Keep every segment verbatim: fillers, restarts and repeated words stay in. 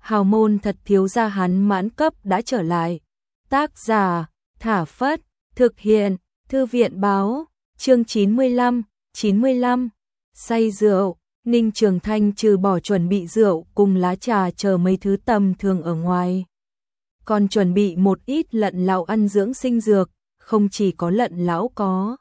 hào môn thật thiếu gia hắn mãn cấp đã trở lại. Tác giả, Thả Phất, thực hiện, Thư viện báo, chương chín mươi lăm, chín mươi lăm, say rượu, Ninh Trường Thanh trừ bỏ chuẩn bị rượu cùng lá trà chờ mấy thứ tầm thường ở ngoài. Còn chuẩn bị một ít lận lão ăn dưỡng sinh dược, không chỉ có lận lão có.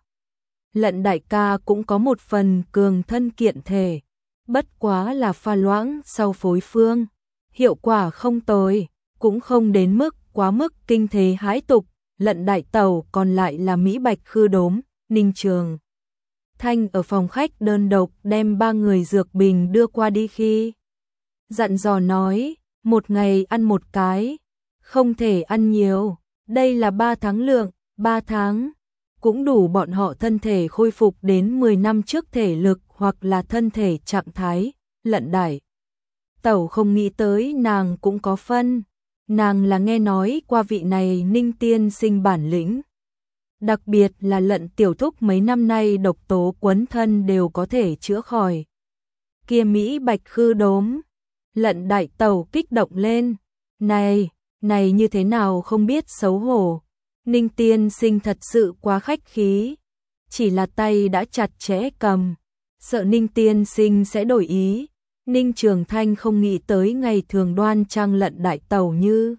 Lận đại ca cũng có một phần cường thân kiện thể, bất quá là pha loãng sau phối phương. Hiệu quả không tồi, cũng không đến mức quá mức kinh thế hãi tục. Lận đại tẩu còn lại là Mỹ Bạch Khư Đốm, Ninh Trường Thanh ở phòng khách đơn độc đem ba người dược bình đưa qua đi khi dặn dò nói, một ngày ăn một cái, không thể ăn nhiều, đây là ba tháng lượng, ba tháng, cũng đủ bọn họ thân thể khôi phục đến mười năm trước thể lực hoặc là thân thể trạng thái. Lận đại tẩu không nghĩ tới nàng cũng có phân, nàng là nghe nói qua vị này Ninh tiên sinh bản lĩnh. Đặc biệt là lận tiểu thúc mấy năm nay độc tố quấn thân đều có thể chữa khỏi. Kia Mỹ Bạch Khư Đốm, lận đại tẩu kích động lên, này, này như thế nào không biết xấu hổ. Ninh tiên sinh thật sự quá khách khí, chỉ là tay đã chặt chẽ cầm, sợ Ninh tiên sinh sẽ đổi ý. Ninh Trường Thanh không nghĩ tới ngày thường đoan trang lận đại tẩu như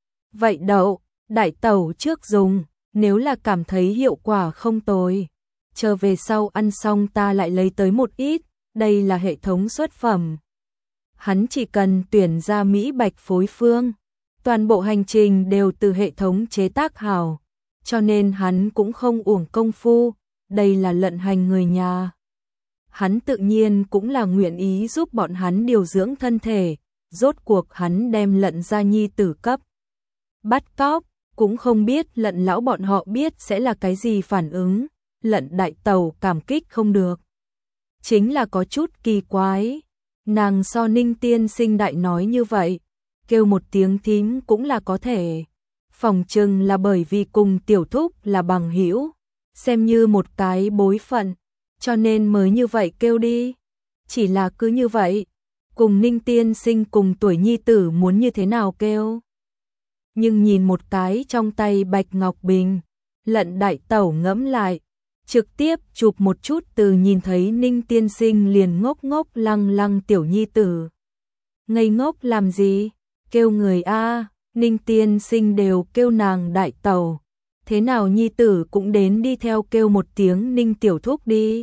vậy đậu, đại tẩu trước dùng, nếu là cảm thấy hiệu quả không tồi, chờ về sau ăn xong ta lại lấy tới một ít, đây là hệ thống xuất phẩm. Hắn chỉ cần tuyển ra Mỹ Bạch phối phương, toàn bộ hành trình đều từ hệ thống chế tác hảo, cho nên hắn cũng không uổng công phu, đây là lận hành người nhà. Hắn tự nhiên cũng là nguyện ý giúp bọn hắn điều dưỡng thân thể, rốt cuộc hắn đem lận gia nhi tử cấp. Bắt cóc, cũng không biết lận lão bọn họ biết sẽ là cái gì phản ứng, lận đại tẩu cảm kích không được. Chính là có chút kỳ quái, nàng so Ninh tiên sinh đại nói như vậy, kêu một tiếng thím cũng là có thể. Phòng chừng là bởi vì cùng tiểu thúc là bằng hữu, xem như một cái bối phận, cho nên mới như vậy kêu đi. Chỉ là cứ như vậy, cùng Ninh tiên sinh cùng tuổi nhi tử muốn như thế nào kêu. Nhưng nhìn một cái trong tay bạch ngọc bình, lận đại tẩu ngẫm lại, trực tiếp chụp một chút từ nhìn thấy Ninh tiên sinh liền ngốc ngốc lăng lăng tiểu nhi tử. Ngây ngốc làm gì, kêu người a, Ninh tiên sinh đều kêu nàng đại tẩu, thế nào nhi tử cũng đến đi theo kêu một tiếng Ninh tiểu thúc đi.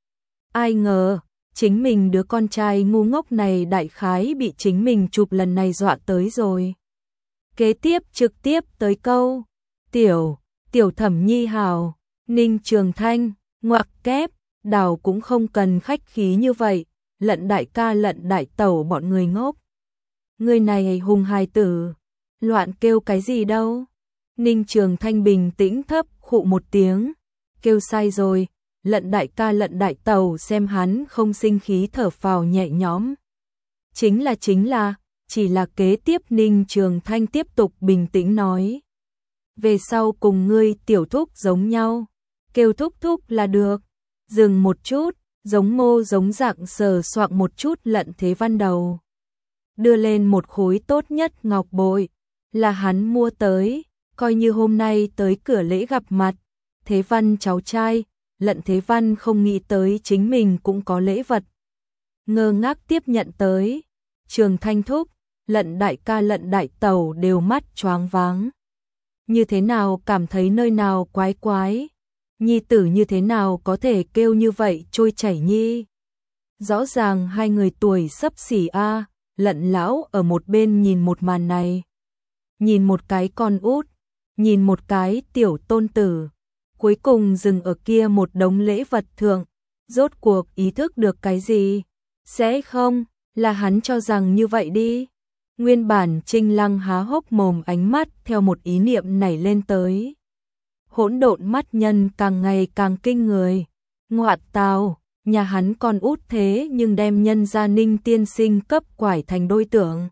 Ai ngờ, chính mình đứa con trai ngu ngốc này đại khái bị chính mình chụp lần này dọa tới rồi. Kế tiếp trực tiếp tới câu, tiểu, tiểu thẩm nhi hào, Ninh Trường Thanh, ngoặc kép, đào cũng không cần khách khí như vậy, lận đại ca lận đại tẩu bọn người ngốc. Người này hùng hài tử, loạn kêu cái gì đâu. Ninh Trường Thanh bình tĩnh thấp khụ một tiếng, kêu sai rồi, lận đại ca lận đại tẩu xem hắn không sinh khí thở phào nhẹ nhõm. Chính là chính là, chỉ là kế tiếp Ninh Trường Thanh tiếp tục bình tĩnh nói. Về sau cùng ngươi tiểu thúc giống nhau, kêu thúc thúc là được. Dừng một chút, giống mô giống dạng sờ soạng một chút lận thế văn đầu. Đưa lên một khối tốt nhất ngọc bội, là hắn mua tới, coi như hôm nay tới cửa lễ gặp mặt. Thế văn cháu trai, lận thế văn không nghĩ tới chính mình cũng có lễ vật. Ngơ ngác tiếp nhận tới, Trường Thanh thúc, lận đại ca lận đại tẩu đều mắt choáng váng. Như thế nào cảm thấy nơi nào quái quái, nhi tử như thế nào có thể kêu như vậy trôi chảy nhi. Rõ ràng hai người tuổi xấp xỉ a, lận lão ở một bên nhìn một màn này. Nhìn một cái con út, nhìn một cái tiểu tôn tử, cuối cùng dừng ở kia một đống lễ vật thượng, rốt cuộc ý thức được cái gì? Sẽ không, là hắn cho rằng như vậy đi. Nguyên bản Trinh Lăng há hốc mồm ánh mắt theo một ý niệm nảy lên tới. Hỗn độn mắt nhân càng ngày càng kinh người. Ngoạn tào, nhà hắn còn út thế nhưng đem nhân gia Ninh tiên sinh cấp quải thành đôi tưởng.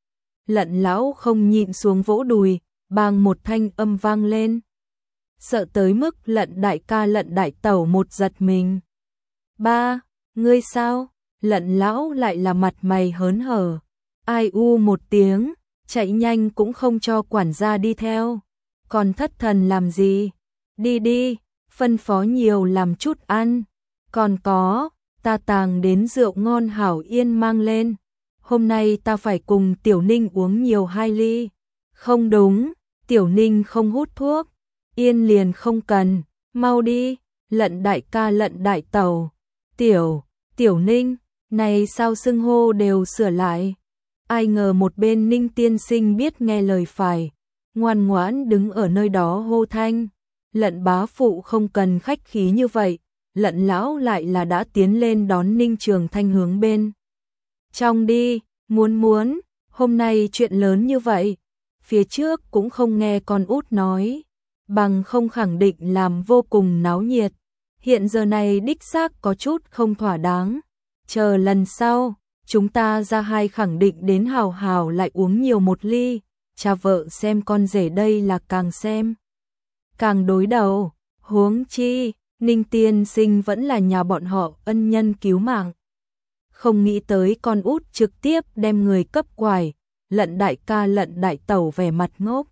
Lận lão không nhịn xuống vỗ đùi, bang một thanh âm vang lên. Sợ tới mức lận đại ca lận đại tẩu một giật mình. Ba, ngươi sao? Lận lão lại là mặt mày hớn hở. Ai u một tiếng, chạy nhanh cũng không cho quản gia đi theo. Còn thất thần làm gì? Đi đi, phân phó nhiều làm chút ăn. Còn có, ta tàng đến rượu ngon hảo yên mang lên. Hôm nay ta phải cùng Tiểu Ninh uống nhiều hai ly. Không đúng, Tiểu Ninh không hút thuốc. Yên liền không cần, mau đi, Lận đại ca Lận đại tẩu. Tiểu, Tiểu Ninh, này sao xưng hô đều sửa lại. Ai ngờ một bên Ninh tiên sinh biết nghe lời phải, ngoan ngoãn đứng ở nơi đó hô thanh. Lận bá phụ không cần khách khí như vậy, Lận lão lại là đã tiến lên đón Ninh Trường Thanh hướng bên trong đi, muốn muốn, hôm nay chuyện lớn như vậy, phía trước cũng không nghe con út nói, bằng không khẳng định làm vô cùng náo nhiệt, hiện giờ này đích xác có chút không thỏa đáng, chờ lần sau, chúng ta ra hai khẳng định đến hào hào lại uống nhiều một ly, cha vợ xem con rể đây là càng xem càng đối đầu, huống chi, Ninh tiên sinh vẫn là nhà bọn họ ân nhân cứu mạng. Không nghĩ tới con út trực tiếp đem người cấp quài, Lận đại ca Lận đại tẩu vẻ mặt ngốc.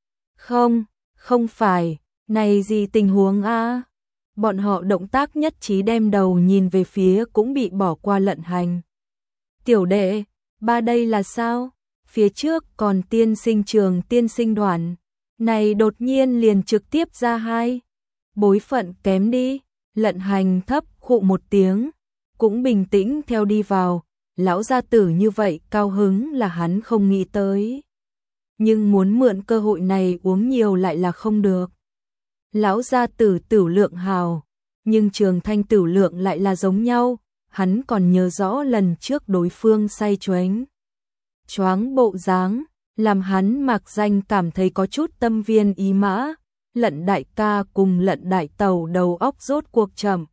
Không, không phải, này gì tình huống a? Bọn họ động tác nhất trí đem đầu nhìn về phía cũng bị bỏ qua Lận Hành. Tiểu đệ, ba đây là sao? Phía trước còn tiên sinh trường tiên sinh đoàn, này đột nhiên liền trực tiếp ra hai. Bối phận kém đi, Lận Hành thấp khụ một tiếng, cũng bình tĩnh theo đi vào, lão gia tử như vậy cao hứng là hắn không nghĩ tới. Nhưng muốn mượn cơ hội này uống nhiều lại là không được. Lão gia tử tửu lượng hào, nhưng Trường Thanh tửu lượng lại là giống nhau, hắn còn nhớ rõ lần trước đối phương say choáng. Choáng bộ dáng, làm hắn mặc danh cảm thấy có chút tâm viên ý mã. Lận đại ca cùng Lận đại tẩu đầu óc rốt cuộc chậm.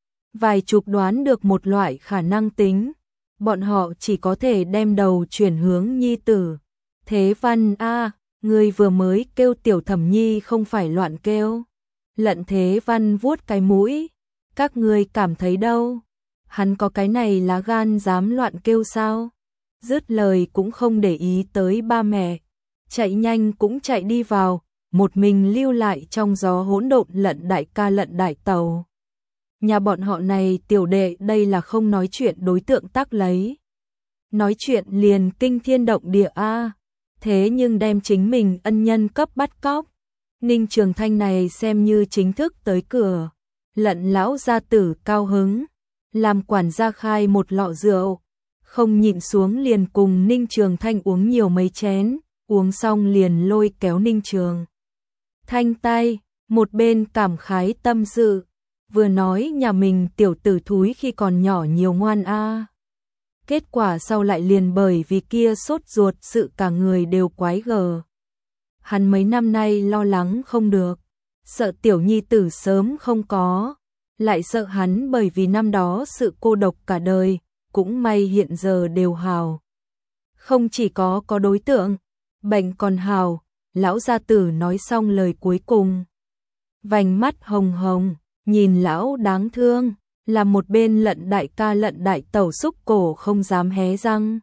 Vài chục đoán được một loại khả năng tính, bọn họ chỉ có thể đem đầu chuyển hướng nhi tử. Thế Văn a, người vừa mới kêu Tiểu Thẩm Nhi không phải loạn kêu. Lận Thế Văn vuốt cái mũi, các ngươi cảm thấy đâu? Hắn có cái này lá gan dám loạn kêu sao? Dứt lời cũng không để ý tới ba mẹ, chạy nhanh cũng chạy đi vào. Một mình lưu lại trong gió hỗn độn Lận đại ca Lận đại tẩu. Nhà bọn họ này tiểu đệ đây là không nói chuyện đối tượng tác lấy. Nói chuyện liền kinh thiên động địa a, thế nhưng đem chính mình ân nhân cấp bắt cóc. Ninh Trường Thanh này xem như chính thức tới cửa. Lận lão gia tử cao hứng, làm quản gia khai một lọ rượu, không nhịn xuống liền cùng Ninh Trường Thanh uống nhiều mấy chén, uống xong liền lôi kéo Ninh Trường Thanh tay, một bên cảm khái tâm sự, vừa nói nhà mình tiểu tử thúi khi còn nhỏ nhiều ngoan a. Kết quả sau lại liền bởi vì kia sốt ruột sự cả người đều quái gở. Hắn mấy năm nay lo lắng không được, sợ tiểu nhi tử sớm không có, lại sợ hắn bởi vì năm đó sự cô độc cả đời, cũng may hiện giờ đều hào. Không chỉ có có đối tượng, bệnh còn hào. Lão gia tử nói xong lời cuối cùng, vành mắt hồng hồng, nhìn lão đáng thương, làm một bên Lận đại ca Lận đại tẩu xúc cổ không dám hé răng.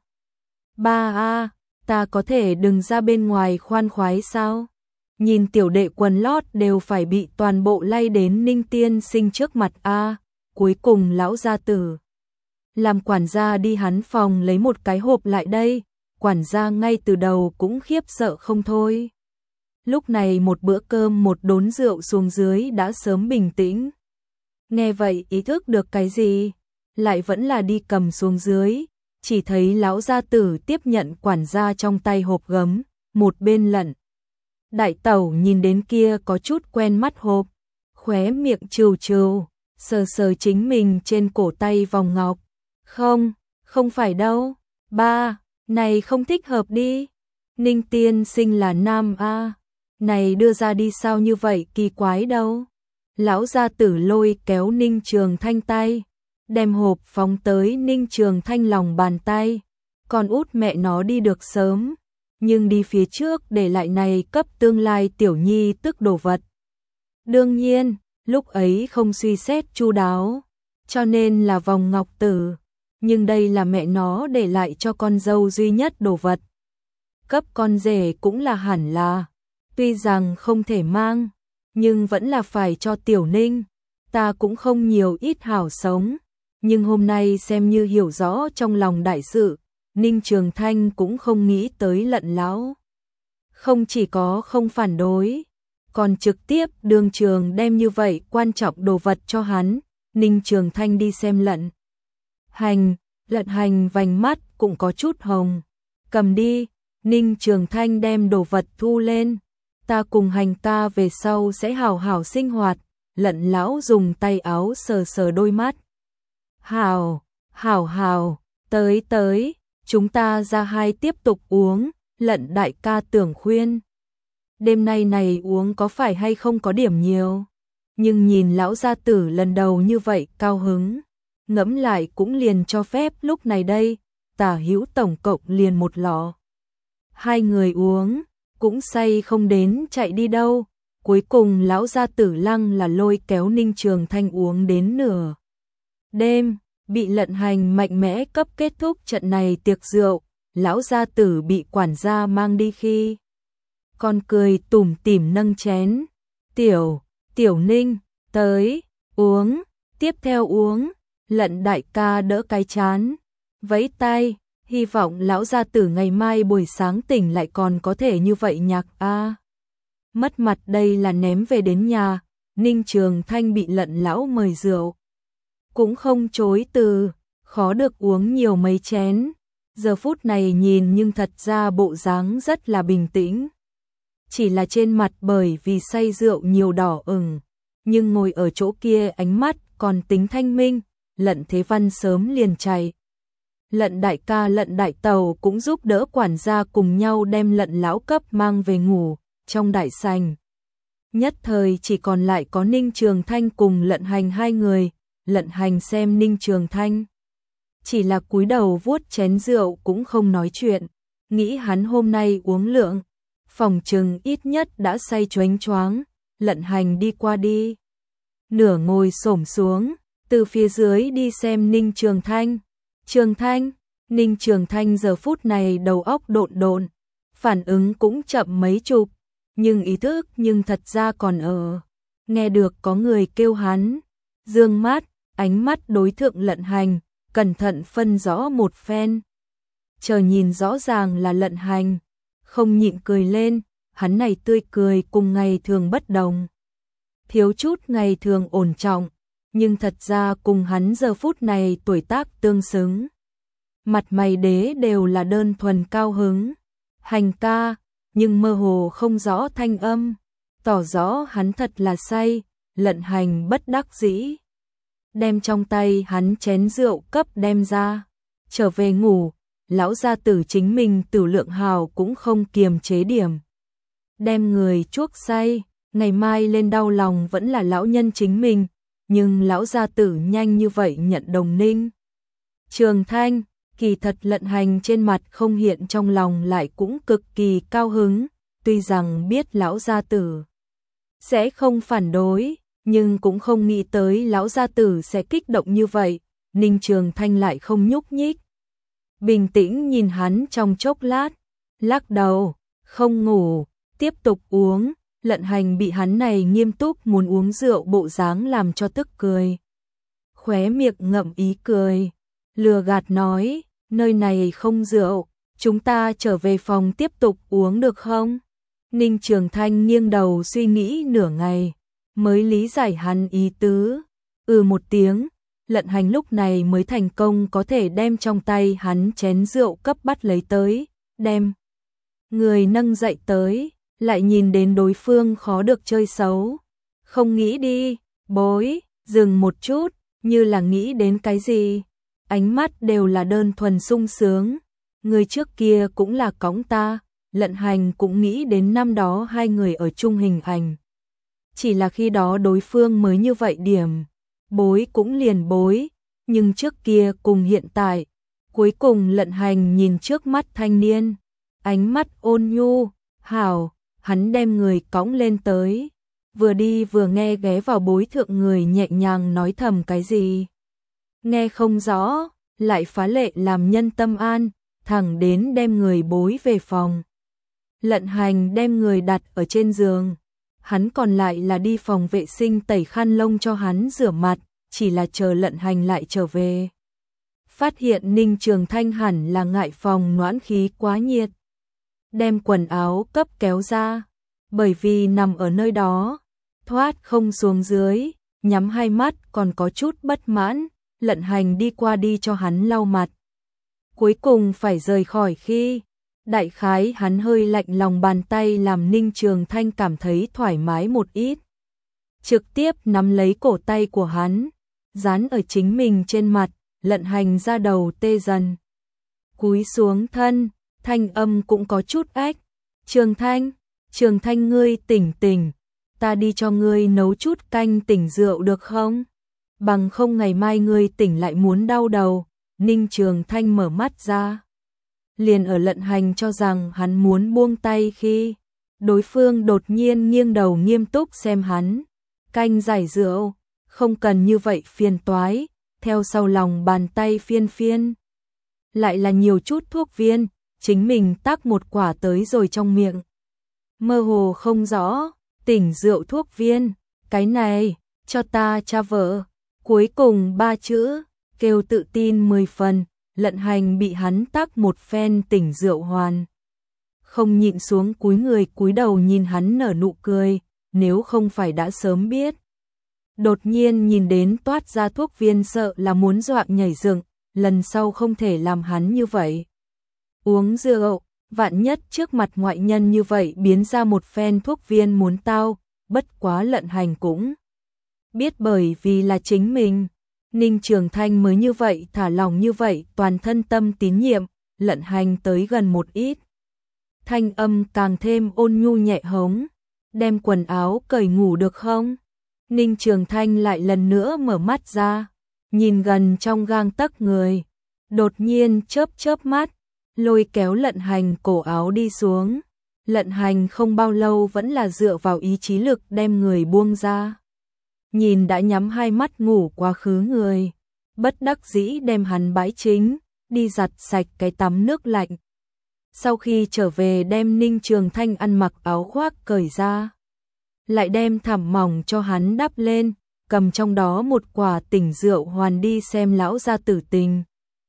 Ba a, ta có thể đừng ra bên ngoài khoan khoái sao? Nhìn tiểu đệ quần lót đều phải bị toàn bộ lay đến Ninh tiên sinh trước mặt a. Cuối cùng lão gia tử làm quản gia đi hắn phòng lấy một cái hộp lại đây, quản gia ngay từ đầu cũng khiếp sợ không thôi. Lúc này một bữa cơm một đốn rượu xuống dưới đã sớm bình tĩnh. Nghe vậy ý thức được cái gì, lại vẫn là đi cầm xuống dưới, chỉ thấy lão gia tử tiếp nhận quản gia trong tay hộp gấm, một bên Lận đại tẩu nhìn đến kia có chút quen mắt hộp, khóe miệng trừ trừ, sờ sờ chính mình trên cổ tay vòng ngọc. Không, không phải đâu, ba, này không thích hợp đi. Ninh tiên sinh là nam a. Này đưa ra đi sao như vậy kỳ quái đâu. Lão gia tử lôi kéo Ninh Trường Thanh tay, đem hộp phóng tới Ninh Trường Thanh lòng bàn tay. Con út mẹ nó đi được sớm, nhưng đi phía trước để lại này cấp tương lai tiểu nhi tức đồ vật. Đương nhiên, lúc ấy không suy xét chu đáo, cho nên là vòng ngọc tử. nhưng đây là mẹ nó để lại cho con dâu duy nhất đồ vật. Cấp con rể cũng là hẳn là, tuy rằng không thể mang, nhưng vẫn là phải cho Tiểu Ninh. Ta cũng không nhiều ít hảo sống, nhưng hôm nay xem như hiểu rõ trong lòng đại sự, Ninh Trường Thanh cũng không nghĩ tới Lận lão. Không chỉ có không phản đối, còn trực tiếp đường trường đem như vậy quan trọng đồ vật cho hắn. Ninh Trường Thanh đi xem Lận Hành, Lận Hành vành mắt cũng có chút hồng. Cầm đi, Ninh Trường Thanh đem đồ vật thu lên. Ta cùng Hành ta về sau sẽ hảo hảo sinh hoạt. Lận lão dùng tay áo sờ sờ đôi mắt. Hảo, hảo hảo, tới tới, chúng ta ra hai tiếp tục uống. Lận đại ca tưởng khuyên. Đêm nay này uống có phải hay không có điểm nhiều. Nhưng nhìn lão gia tử lần đầu như vậy cao hứng. Ngẫm lại cũng liền cho phép lúc này đây. Tả hữu tổng cộng liền một lọ. Hai người uống, cũng say không đến chạy đi đâu. Cuối cùng lão gia tử lăng là lôi kéo Ninh Trường Thanh uống đến nửa đêm, bị Lận Hành mạnh mẽ cấp kết thúc trận này tiệc rượu. Lão gia tử bị quản gia mang đi khi còn cười tủm tỉm nâng chén. Tiểu, Tiểu Ninh, tới, uống, tiếp theo uống. Lận đại ca đỡ cái chán, vẫy tay, hy vọng lão gia tử ngày mai buổi sáng tỉnh lại còn có thể như vậy nhạc a. Mất mặt đây là ném về đến nhà. Ninh Trường Thanh bị Lận lão mời rượu, cũng không chối từ, khó được uống nhiều mấy chén. Giờ phút này nhìn nhưng thật ra bộ dáng rất là bình tĩnh. Chỉ là trên mặt bởi vì say rượu nhiều đỏ ửng, nhưng ngồi ở chỗ kia ánh mắt còn tính thanh minh. Lận Thế Văn sớm liền chạy. Lận đại ca Lận đại tàu cũng giúp đỡ quản gia cùng nhau đem Lận lão cấp mang về ngủ. Trong đại sảnh nhất thời chỉ còn lại có Ninh Trường Thanh cùng Lận Hành hai người. Lận Hành xem Ninh Trường Thanh chỉ là cúi đầu vuốt chén rượu cũng không nói chuyện, nghĩ hắn hôm nay uống lượng, phòng chừng ít nhất đã say choáng choáng. Lận Hành đi qua đi, nửa ngồi xổm xuống, từ phía dưới đi xem Ninh Trường Thanh. Trường Thanh, Ninh Trường Thanh giờ phút này đầu óc độn độn, phản ứng cũng chậm mấy chục, nhưng ý thức nhưng thật ra còn ở. Nghe được có người kêu hắn, dương mắt, ánh mắt đối thượng Lận Hành, cẩn thận phân rõ một phen. Chờ nhìn rõ ràng là Lận Hành, không nhịn cười lên. Hắn này tươi cười cùng ngày thường bất đồng, thiếu chút ngày thường ổn trọng, nhưng thật ra cùng hắn giờ phút này tuổi tác tương xứng. Mặt mày đế đều là đơn thuần cao hứng. Hành ca, nhưng mơ hồ không rõ thanh âm, tỏ rõ hắn thật là say. Lận Hành bất đắc dĩ, đem trong tay hắn chén rượu cấp đem ra, trở về ngủ. Lão gia tử chính mình tử lượng hào cũng không kiềm chế điểm, đem người chuốc say, ngày mai lên đau lòng vẫn là lão nhân chính mình. Nhưng lão gia tử nhanh như vậy nhận đồng Ninh Trường Thanh, kỳ thật Lận Hành trên mặt không hiện, trong lòng lại cũng cực kỳ cao hứng. Tuy rằng biết lão gia tử sẽ không phản đối, nhưng cũng không nghĩ tới lão gia tử sẽ kích động như vậy. Ninh Trường Thanh lại không nhúc nhích, bình tĩnh nhìn hắn trong chốc lát, lắc đầu, không ngủ, tiếp tục uống. Lận Hành bị hắn này nghiêm túc muốn uống rượu bộ dáng làm cho tức cười, khóe miệng ngậm ý cười, lừa gạt nói, nơi này không rượu, chúng ta trở về phòng tiếp tục uống được không? Ninh Trường Thanh nghiêng đầu suy nghĩ nửa ngày, mới lý giải hắn ý tứ, ừ một tiếng. Lận Hành lúc này mới thành công có thể đem trong tay hắn chén rượu cấp bắt lấy tới, đem người nâng dậy tới, lại nhìn đến đối phương khó được chơi xấu. Không nghĩ đi, bối, dừng một chút, như là nghĩ đến cái gì. Ánh mắt đều là đơn thuần sung sướng. Người trước kia cũng là cõng ta. Lận Hành cũng nghĩ đến năm đó hai người ở chung hình ảnh. Chỉ là khi đó đối phương mới như vậy điểm, bối cũng liền bối, nhưng trước kia cùng hiện tại. Cuối cùng Lận Hành nhìn trước mắt thanh niên, ánh mắt ôn nhu, hảo, hắn đem người cõng lên tới, vừa đi vừa nghe ghé vào bối thượng người nhẹ nhàng nói thầm cái gì. Nghe không rõ, lại phá lệ làm nhân tâm an, thẳng đến đem người bối về phòng. Lận Hành đem người đặt ở trên giường, hắn còn lại là đi phòng vệ sinh tẩy khăn lông cho hắn rửa mặt, chỉ là chờ Lận Hành lại trở về. Phát hiện Ninh Trường Thanh hẳn là ngại phòng noãn khí quá nhiệt, đem quần áo cấp kéo ra, bởi vì nằm ở nơi đó, thoát không xuống dưới, nhắm hai mắt còn có chút bất mãn, Lận Hành đi qua đi cho hắn lau mặt. Cuối cùng phải rời khỏi khi, đại khái hắn hơi lạnh lòng bàn tay làm Ninh Trường Thanh cảm thấy thoải mái một ít. Trực tiếp nắm lấy cổ tay của hắn, dán ở chính mình trên mặt, Lận Hành ra đầu tê dần. Cúi xuống thân, thanh âm cũng có chút ách. Trường Thanh, Trường Thanh ngươi tỉnh tỉnh, ta đi cho ngươi nấu chút canh tỉnh rượu được không? Bằng không ngày mai ngươi tỉnh lại muốn đau đầu. Ninh Trường Thanh mở mắt ra. Liền ở Lận Hành cho rằng hắn muốn buông tay khi đối phương đột nhiên nghiêng đầu nghiêm túc xem hắn. Canh giải rượu, không cần như vậy phiền toái, theo sau lòng bàn tay phiên phiên. Lại là nhiều chút thuốc viên, chính mình tác một quả tới rồi trong miệng. Mơ hồ không rõ, tỉnh rượu thuốc viên, cái này, cho ta cha vợ. Cuối cùng ba chữ, kêu tự tin mười phần, Lận Hành bị hắn tác một phen tỉnh rượu hoàn. Không nhịn xuống cúi người cúi đầu nhìn hắn nở nụ cười, nếu không phải đã sớm biết. Đột nhiên nhìn đến toát ra thuốc viên sợ là muốn dọa nhảy dựng, lần sau không thể làm hắn như vậy. Uống rượu, vạn nhất trước mặt ngoại nhân như vậy biến ra một phen thuốc viên muốn tao, bất quá Lận Hành cũng biết bởi vì là chính mình. Ninh Trường Thanh mới như vậy thả lòng như vậy toàn thân tâm tín nhiệm, Lận Hành tới gần một ít. Thanh âm càng thêm ôn nhu nhẹ hống, đem quần áo cởi ngủ được không? Ninh Trường Thanh lại lần nữa mở mắt ra, nhìn gần trong gang tấc người, đột nhiên chớp chớp mắt, lôi kéo Lận Hành cổ áo đi xuống. Lận Hành không bao lâu vẫn là dựa vào ý chí lực đem người buông ra. Nhìn đã nhắm hai mắt ngủ quá khứ người, bất đắc dĩ đem hắn bãi chính, đi giặt sạch cái tắm nước lạnh. Sau khi trở về đem Ninh Trường Thanh ăn mặc áo khoác cởi ra, lại đem thảm mỏng cho hắn đắp lên, cầm trong đó một quả tỉnh rượu hoàn đi xem lão gia tử tình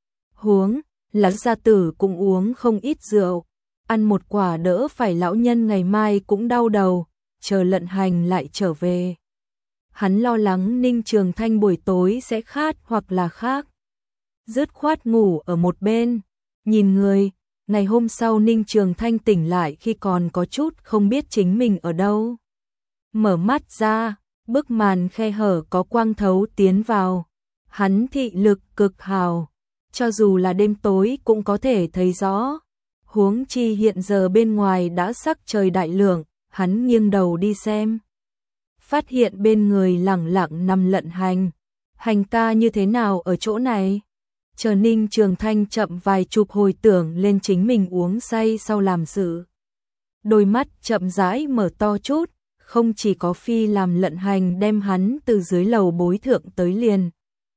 huống. Lão gia tử cũng uống không ít rượu, ăn một quả đỡ phải lão nhân ngày mai cũng đau đầu, chờ Lận Hành lại trở về. Hắn lo lắng Ninh Trường Thanh buổi tối sẽ khát hoặc là khác. Dứt khoát ngủ ở một bên, nhìn người. Ngày hôm sau Ninh Trường Thanh tỉnh lại khi còn có chút không biết chính mình ở đâu. Mở mắt ra, bức màn khe hở có quang thấu tiến vào. Hắn thị lực cực hào, cho dù là đêm tối cũng có thể thấy rõ. Huống chi hiện giờ bên ngoài đã sắc trời đại lượng, hắn nghiêng đầu đi xem. Phát hiện bên người lẳng lặng nằm Lận Hành. Hành ca như thế nào ở chỗ này? Chờ Ninh Trường Thanh chậm vài chục hồi tưởng lên chính mình uống say sau làm sự. Đôi mắt chậm rãi mở to chút, không chỉ có phi làm Lận Hành đem hắn từ dưới lầu bối thượng tới liền.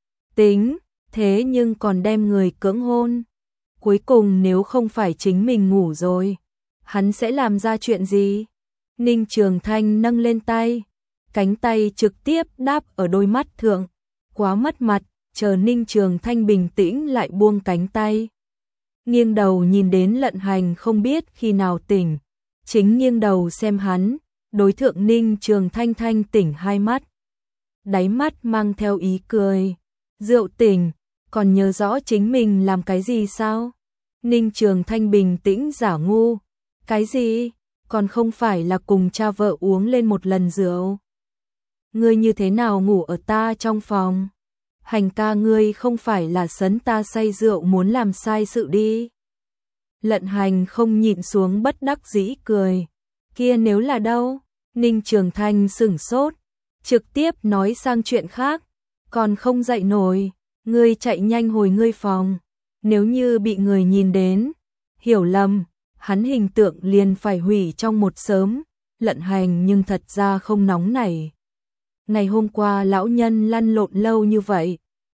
Tính, thế nhưng còn đem người cưỡng hôn. Cuối cùng nếu không phải chính mình ngủ rồi, hắn sẽ làm ra chuyện gì? Ninh Trường Thanh nâng lên tay, cánh tay trực tiếp đáp ở đôi mắt thượng, quá mất mặt. Chờ Ninh Trường Thanh bình tĩnh lại buông cánh tay. Nghiêng đầu nhìn đến Lận Hành không biết khi nào tỉnh. Chính nghiêng đầu xem hắn, đối thượng Ninh Trường Thanh thanh tỉnh hai mắt. Đáy mắt mang theo ý cười. Rượu tỉnh, còn nhớ rõ chính mình làm cái gì sao? Ninh Trường Thanh bình tĩnh giả ngu. Cái gì? Còn không phải là cùng cha vợ uống lên một lần rượu. Ngươi như thế nào ngủ ở ta trong phòng? Hành ca ngươi không phải là sấn ta say rượu muốn làm sai sự đi. Lận Hành không nhịn xuống bất đắc dĩ cười. Kia nếu là đâu? Ninh Trường Thanh sửng sốt, trực tiếp nói sang chuyện khác. Còn không dậy nổi, ngươi chạy nhanh hồi ngươi phòng. Nếu như bị người nhìn đến, hiểu lầm, hắn hình tượng liền phải hủy trong một sớm. Lận Hành nhưng thật ra không nóng nảy. Ngày hôm qua lão nhân lăn lộn lâu như vậy,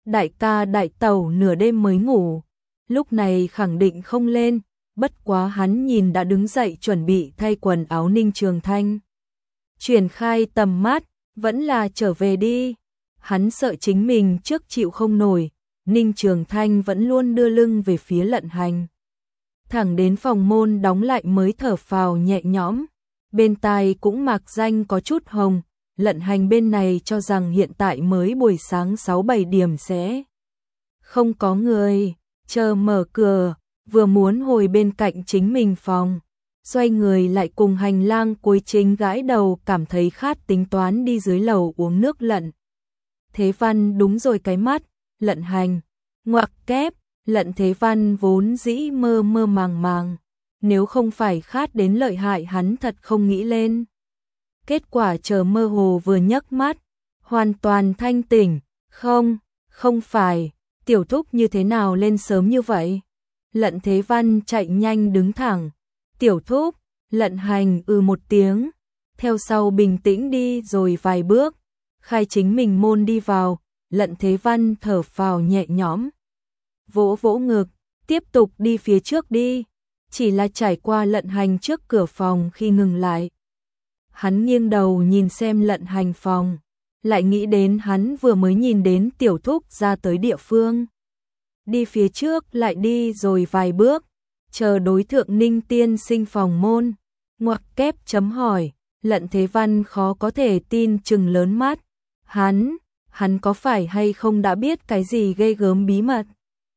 đại ca đại tẩu nửa đêm mới ngủ, lúc này khẳng định không lên, bất quá hắn nhìn đã đứng dậy chuẩn bị thay quần áo Ninh Trường Thanh. Chuyển khai tầm mắt, vẫn là trở về đi, hắn sợ chính mình trước chịu không nổi, Ninh Trường Thanh vẫn luôn đưa lưng về phía Lận Hành. Thẳng đến phòng môn đóng lại mới thở phào nhẹ nhõm, bên tai cũng mạc danh có chút hồng, Lận Hành bên này cho rằng hiện tại mới buổi sáng sáu bảy điểm sẽ không có người, chờ mở cửa, vừa muốn hồi bên cạnh chính mình phòng, xoay người lại cùng hành lang cuối chính gãi đầu cảm thấy khát tính toán đi dưới lầu uống nước Lận Thế Văn đúng rồi cái mắt, Lận Hành, ngoặc kép, Lận Thế Văn vốn dĩ mơ mơ màng màng, nếu không phải khát đến lợi hại hắn thật không nghĩ lên. Kết quả chờ mơ hồ vừa nhấc mắt, hoàn toàn thanh tỉnh, không, không phải, tiểu thúc như thế nào lên sớm như vậy? Lận Thế Văn chạy nhanh đứng thẳng, tiểu thúc, Lận Hành ừ một tiếng, theo sau bình tĩnh đi rồi vài bước, khai chính mình môn đi vào, Lận Thế Văn thở phào nhẹ nhõm, vỗ vỗ ngực, tiếp tục đi phía trước đi, chỉ là trải qua Lận Hành trước cửa phòng khi ngừng lại. Hắn nghiêng đầu nhìn xem Lận Hành phòng, lại nghĩ đến hắn vừa mới nhìn đến tiểu thúc ra tới địa phương. Đi phía trước lại đi rồi vài bước, chờ đối thượng Ninh tiên sinh phòng môn, ngoặc kép chấm hỏi, Lận Thế Văn khó có thể tin trừng lớn mắt, hắn, hắn có phải hay không đã biết cái gì ghê gớm bí mật?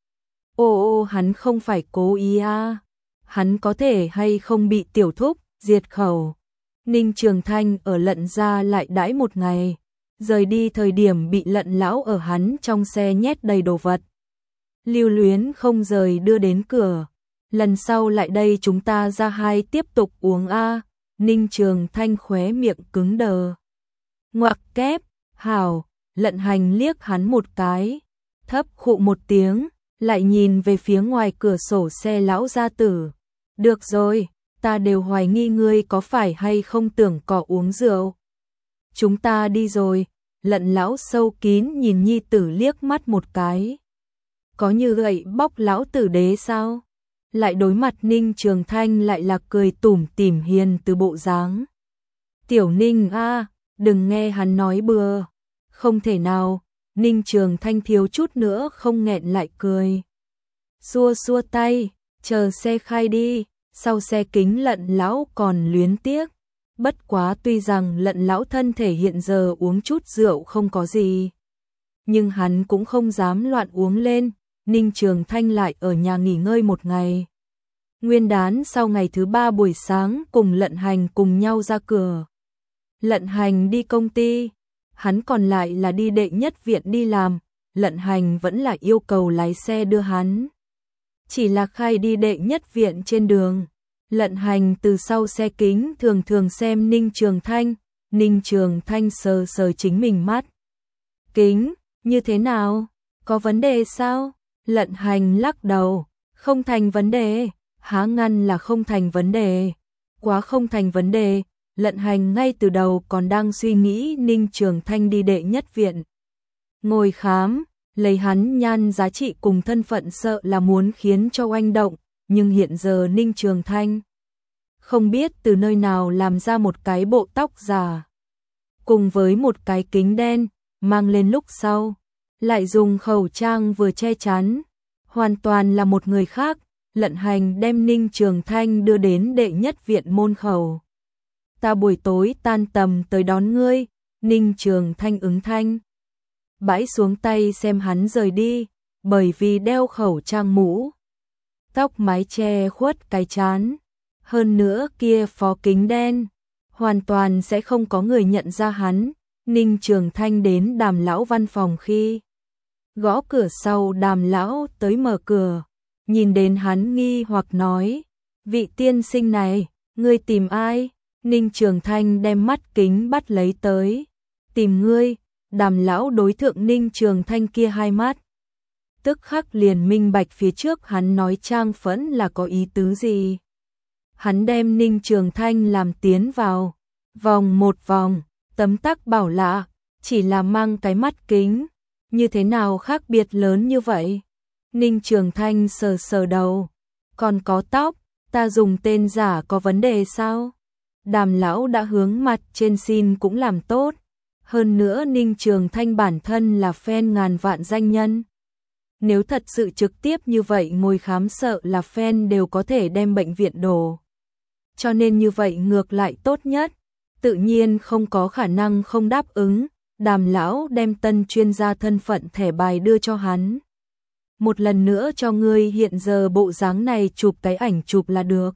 Ô ô hắn không phải cố ý à, hắn có thể hay không bị tiểu thúc diệt khẩu. Ninh Trường Thanh ở Lận gia lại đãi một ngày, rời đi thời điểm bị Lận lão ở hắn trong xe nhét đầy đồ vật. Lưu luyến không rời đưa đến cửa, lần sau lại đây chúng ta ra hai tiếp tục uống a. Ninh Trường Thanh khóe miệng cứng đờ. Ngoặc kép, hảo, Lận Hành liếc hắn một cái, thấp khụ một tiếng, lại nhìn về phía ngoài cửa sổ xe lão gia tử. Được rồi, ta đều hoài nghi ngươi có phải hay không tưởng cỏ uống rượu. Chúng ta đi rồi, Lận lão sâu kín nhìn nhi tử liếc mắt một cái. Có như gậy bóc lão tử đế sao? Lại đối mặt Ninh Trường Thanh lại là cười tủm tỉm hiền từ bộ dáng. Tiểu Ninh a, đừng nghe hắn nói bừa. Không thể nào, Ninh Trường Thanh thiếu chút nữa không nghẹn lại cười. Xua xua tay, chờ xe khai đi, sau xe kính Lận lão còn luyến tiếc. Bất quá tuy rằng Lận lão thân thể hiện giờ uống chút rượu không có gì, nhưng hắn cũng không dám loạn uống lên. Ninh Trường Thanh lại ở nhà nghỉ ngơi một ngày. Nguyên đán sau ngày thứ ba buổi sáng cùng Lận Hành cùng nhau ra cửa. Lận Hành đi công ty, hắn còn lại là đi đệ nhất viện đi làm, Lận Hành vẫn là yêu cầu lái xe đưa hắn. Chỉ là khai đi đệ nhất viện trên đường, Lận Hành từ sau xe kính thường thường xem Ninh Trường Thanh, Ninh Trường Thanh sờ sờ chính mình mắt. Kính, như thế nào? Có vấn đề sao? Lận Hành lắc đầu, không thành vấn đề, há ngăn là không thành vấn đề, quá không thành vấn đề. Lận Hành ngay từ đầu còn đang suy nghĩ Ninh Trường Thanh đi đệ nhất viện ngồi khám, lấy hắn nhan giá trị cùng thân phận sợ là muốn khiến cho oanh động, nhưng hiện giờ Ninh Trường Thanh không biết từ nơi nào làm ra một cái bộ tóc giả, cùng với một cái kính đen, mang lên lúc sau, lại dùng khẩu trang vừa che chắn, hoàn toàn là một người khác. Lận Hành đem Ninh Trường Thanh đưa đến đệ nhất viện môn khẩu. Ta buổi tối tan tầm tới đón ngươi. Ninh Trường Thanh ứng thanh, bãi xuống tay xem hắn rời đi, bởi vì đeo khẩu trang mũ, tóc mái che khuất cái trán, hơn nữa kia phó kính đen, hoàn toàn sẽ không có người nhận ra hắn. Ninh Trường Thanh đến Đàm lão văn phòng khi gõ cửa sau, Đàm lão tới mở cửa, nhìn đến hắn nghi hoặc nói, vị tiên sinh này, ngươi tìm ai? Ninh Trường Thanh đem mắt kính bắt lấy tới, tìm ngươi. Đàm lão đối thượng Ninh Trường Thanh kia hai mắt, tức khắc liền minh bạch phía trước hắn nói trang phẫn là có ý tứ gì. Hắn đem Ninh Trường Thanh làm tiến vào, vòng một vòng, tấm tắc bảo lạ, chỉ là mang cái mắt kính, Như thế nào khác biệt lớn như vậy? Ninh Trường Thanh sờ sờ đầu. Còn có tóc, ta dùng tên giả có vấn đề sao? Đàm lão đã hướng mặt trên xin cũng làm tốt. Hơn nữa Ninh Trường Thanh bản thân là fan ngàn vạn danh nhân. Nếu thật sự trực tiếp như vậy ngồi khám sợ là fan đều có thể đem bệnh viện đổ. Cho nên như vậy ngược lại tốt nhất. Tự nhiên không có khả năng không đáp ứng. Đàm lão đem tân chuyên gia thân phận thẻ bài đưa cho hắn. Một lần nữa cho ngươi hiện giờ bộ dáng này chụp cái ảnh chụp là được.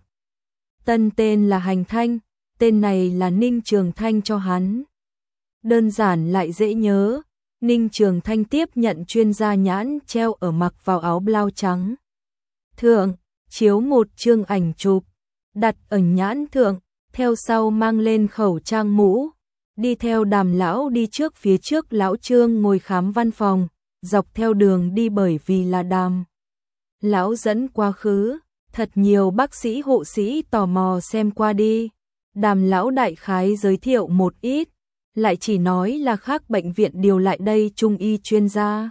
Tân tên là Hành Thanh, tên này là Ninh Trường Thanh cho hắn. Đơn giản lại dễ nhớ, Ninh Trường Thanh tiếp nhận chuyên gia nhãn treo ở mặc vào áo blau trắng. Thượng, chiếu một chương ảnh chụp, đặt ở nhãn thượng, theo sau mang lên khẩu trang mũ, đi theo Đàm lão đi trước phía trước lão Trương ngồi khám văn phòng, dọc theo đường đi bởi vì là Đàm lão dẫn quá khứ, thật nhiều bác sĩ hộ sĩ tò mò xem qua đi. Đàm lão đại khái giới thiệu một ít, lại chỉ nói là khác bệnh viện điều lại đây trung y chuyên gia.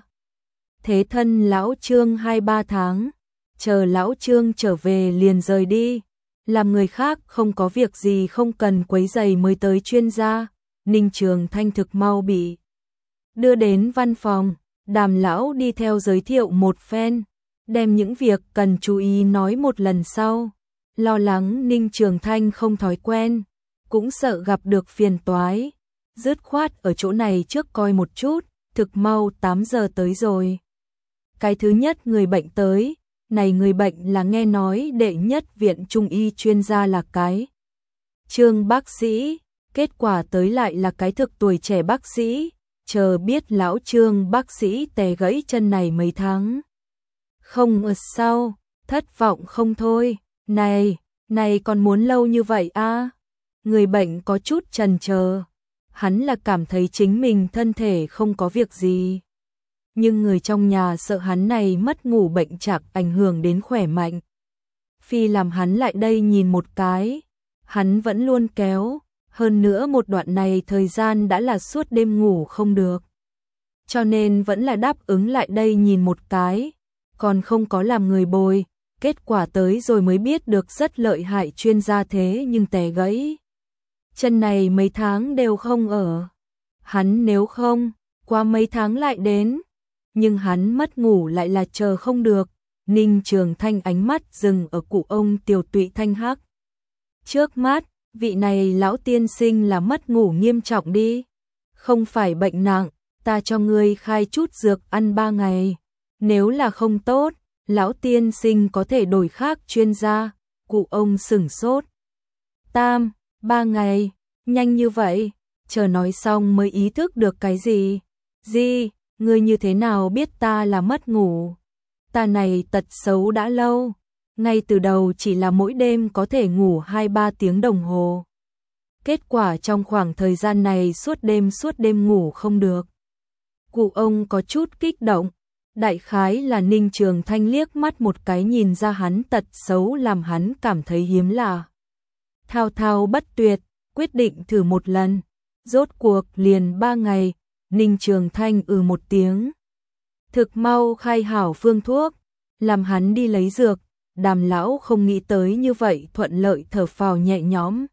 Thế thân lão Trương hai ba tháng, chờ lão Trương trở về liền rời đi, làm người khác không có việc gì không cần quấy rầy mới tới chuyên gia. Ninh Trường Thanh thực mau bị đưa đến văn phòng, Đàm lão đi theo giới thiệu một phen, đem những việc cần chú ý nói một lần sau. Lo lắng Ninh Trường Thanh không thói quen, cũng sợ gặp được phiền toái. Dứt khoát ở chỗ này trước coi một chút, thực mau tám giờ tới rồi. Cái thứ nhất người bệnh tới, này người bệnh là nghe nói đệ nhất viện trung y chuyên gia là cái Trương bác sĩ, kết quả tới lại là cái thực tuổi trẻ bác sĩ, chờ biết lão Trương bác sĩ tè gãy chân này mấy tháng. Không ở sau, thất vọng không thôi, này, này còn muốn lâu như vậy à? Người bệnh có chút chần chờ, hắn là cảm thấy chính mình thân thể không có việc gì. Nhưng người trong nhà sợ hắn này mất ngủ bệnh trạng ảnh hưởng đến khỏe mạnh. Phi làm hắn lại đây nhìn một cái, hắn vẫn luôn kéo, hơn nữa một đoạn này thời gian đã là suốt đêm ngủ không được. Cho nên vẫn là đáp ứng lại đây nhìn một cái, còn không có làm người bồi, kết quả tới rồi mới biết được rất lợi hại chuyên gia thế nhưng tè gãy. Chân này mấy tháng đều không ở. Hắn nếu không, qua mấy tháng lại đến. Nhưng hắn mất ngủ lại là chờ không được. Ninh Trường Thanh ánh mắt dừng ở cụ ông Tiểu Tụy Thanh Hắc. Trước mắt, vị này lão tiên sinh là mất ngủ nghiêm trọng đi. Không phải bệnh nặng, ta cho ngươi khai chút dược ăn ba ngày. Nếu là không tốt, lão tiên sinh có thể đổi khác chuyên gia. Cụ ông sửng sốt. Tam, ba ngày, nhanh như vậy, chờ nói xong mới ý thức được cái gì. Gì, ngươi như thế nào biết ta là mất ngủ? Ta này tật xấu đã lâu, ngay từ đầu chỉ là mỗi đêm có thể ngủ hai ba tiếng đồng hồ. Kết quả trong khoảng thời gian này suốt đêm suốt đêm ngủ không được. Cụ ông có chút kích động, đại khái là Ninh Trường Thanh liếc mắt một cái nhìn ra hắn tật xấu làm hắn cảm thấy hiếm lạ. Thao thao bất tuyệt, quyết định thử một lần. Rốt cuộc liền ba ngày, Ninh Trường Thanh ừ một tiếng. Thực mau khai hảo phương thuốc, làm hắn đi lấy dược. Đàm lão không nghĩ tới như vậy thuận lợi thở phào nhẹ nhõm.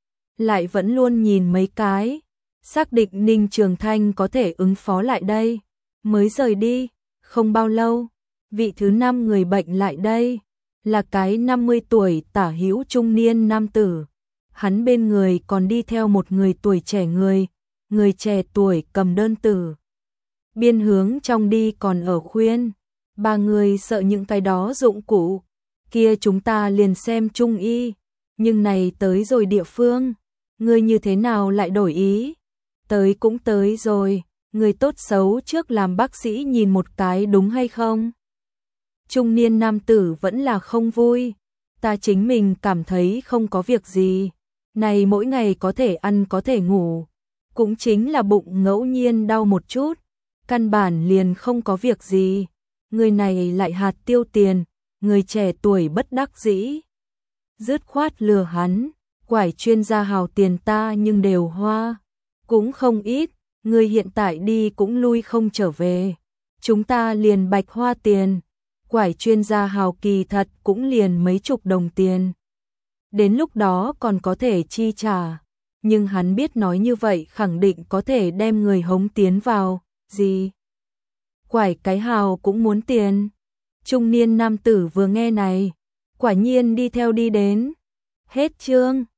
Lại vẫn luôn nhìn mấy cái, xác định Ninh Trường Thanh có thể ứng phó lại đây. Mới rời đi, không bao lâu, vị thứ năm người bệnh lại đây, là cái năm mươi tuổi tả hữu trung niên nam tử. Hắn bên người còn đi theo một người tuổi trẻ người, người trẻ tuổi cầm đơn tử. Biên hướng trong đi còn ở khuyên, ba người sợ những cái đó dụng cụ, kia chúng ta liền xem trung y, nhưng này tới rồi địa phương, người như thế nào lại đổi ý? Tới cũng tới rồi, người tốt xấu trước làm bác sĩ nhìn một cái đúng hay không? Trung niên nam tử vẫn là không vui, ta chính mình cảm thấy không có việc gì. Này mỗi ngày có thể ăn có thể ngủ, cũng chính là bụng ngẫu nhiên đau một chút, căn bản liền không có việc gì. Người này lại hạt tiêu tiền, người trẻ tuổi bất đắc dĩ. Dứt khoát lừa hắn, quải chuyên gia hào tiền ta nhưng đều hoa, cũng không ít, người hiện tại đi cũng lui không trở về, chúng ta liền bạch hoa tiền, quải chuyên gia hào kỳ thật cũng liền mấy chục đồng tiền. Đến lúc đó còn có thể chi trả, nhưng hắn biết nói như vậy khẳng định có thể đem người hống tiến vào, gì? Quải cái hào cũng muốn tiền. Trung niên nam tử vừa nghe này, quả nhiên đi theo đi đến. Hết chương.